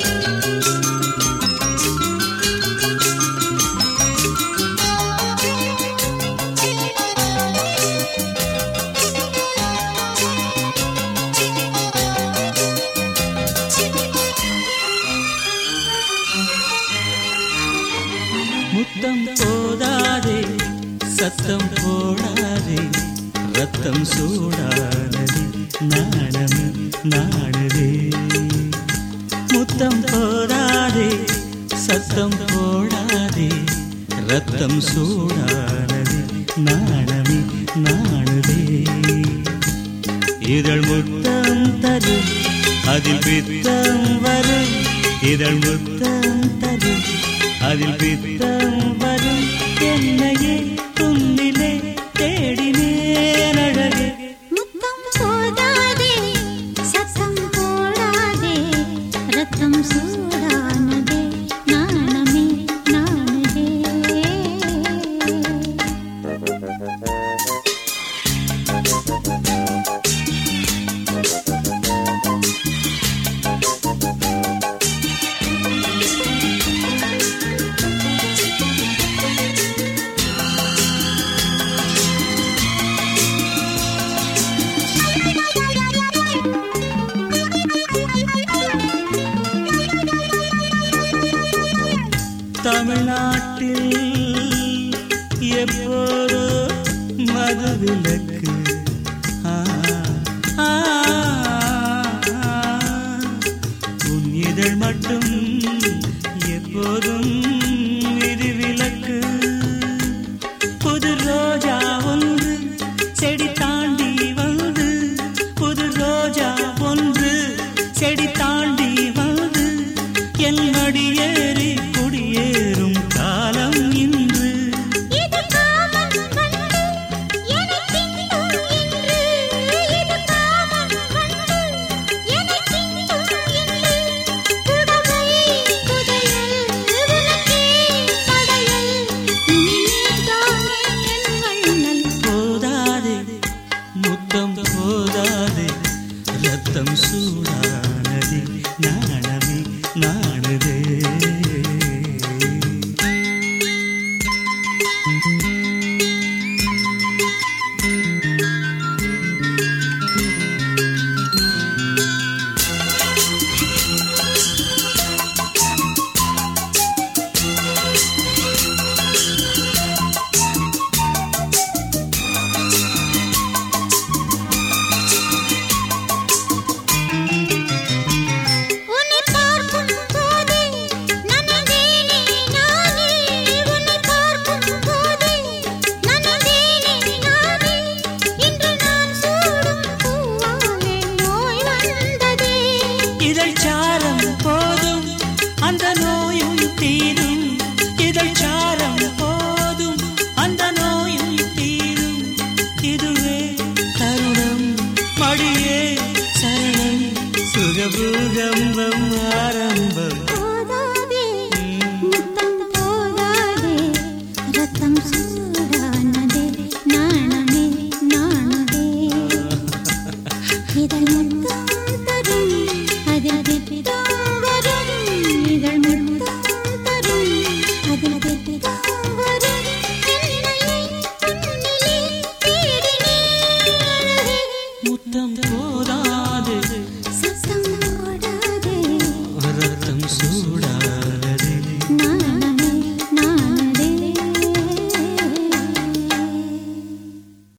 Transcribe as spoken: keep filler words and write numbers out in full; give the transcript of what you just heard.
முத்தம் போதாதே சத்தம் போடாதே ரத்தம் சூடானது நாணம் நாடுதே. முத்தம் போதாதே சத்தம் போடாதே ரத்தம் சூடானது நாணம் நாடுதே. இதழ் முத்தம் தரும் அதில் பித்தம் வரும், இதழ் முத்தம் தரும் அதில் பித்தம் வரும். என்னையே துன்னிலே தேடினேன் அழகே. முத்தம் போதாதே சத்தம் போடாதே ரத்தம் சூடானதே நாணமே நாணுதே. தமிழ்நாட்டில் எப்போதோ மதுவிலக்கு, உன் இதழ் மட்டும் எப்போதும் விதிவிலக்கு. புது ரோஜா ஒன்று செடி தாண்டி வந்து, புது ரோஜா ஒன்று செடி தாண்டி வந்து என் மடியேறி குடியேறும் காலம் இன்று. இது காமம் வந்து என்னை தின்னும் இன்று, இது காமம் வந்து என்னை தின்னும் இன்று. புடவை புதையல் உனக்கே படையல், இனி நீதானே என் வண்ணல். போதாதே முத்தம் போதாதே ரத்தம் சூடானதே நாணமே நாணுதே.